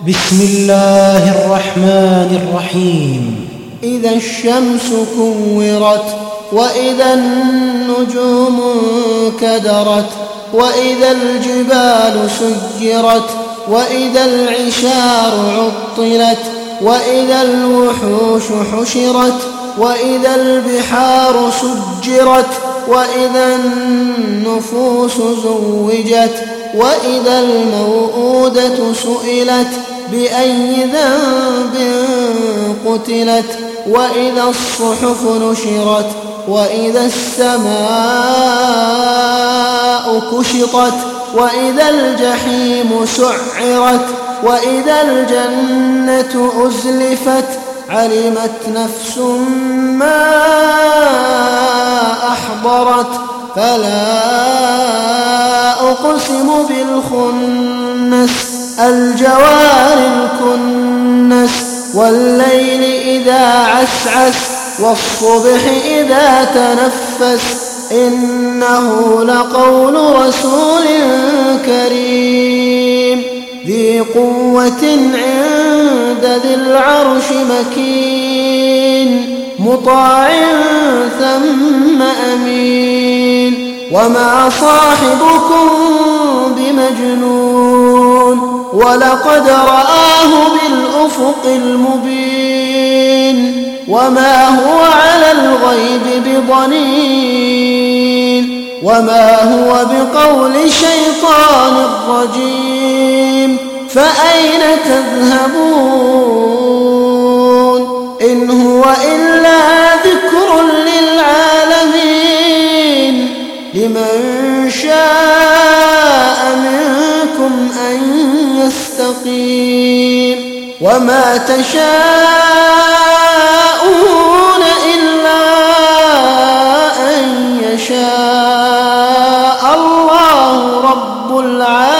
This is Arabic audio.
بسم الله الرحمن الرحيم. إذا الشمس كورت، وإذا النجوم انكدرت، وإذا الجبال سيرت، وإذا العشار عطلت، وإذا الوحوش حشرت، وإذا البحار سجرت، وإذا النفوس زوجت، وإذا الموءودة سئلت بأي ذنب قتلت، وإذا الصحف نشرت، وإذا السماء كشطت، وإذا الجحيم سعرت، وإذا الجنة أزلفت، علمت نفس ما أحضرت. فلا أقسم بالخنس، الجوار الكنس، والليل إذا عسعس، والصبح إذا تنفس، إنه لقول رسول كريم ذي قوة عند ذي العرش مكين، مطاع ثم أمين. وما صاحبكم بمجنون، ولقد رآه بالأفق المبين. وما هو على الغيب بضنين، وما هو بقول شيطان رجيم. فأين تذهبون؟ إن هو إلا ذكر للعالمين، لمن شاء منكم أن يستقيم. وما تشاءون إلا أن يشاء الله رب العالمين.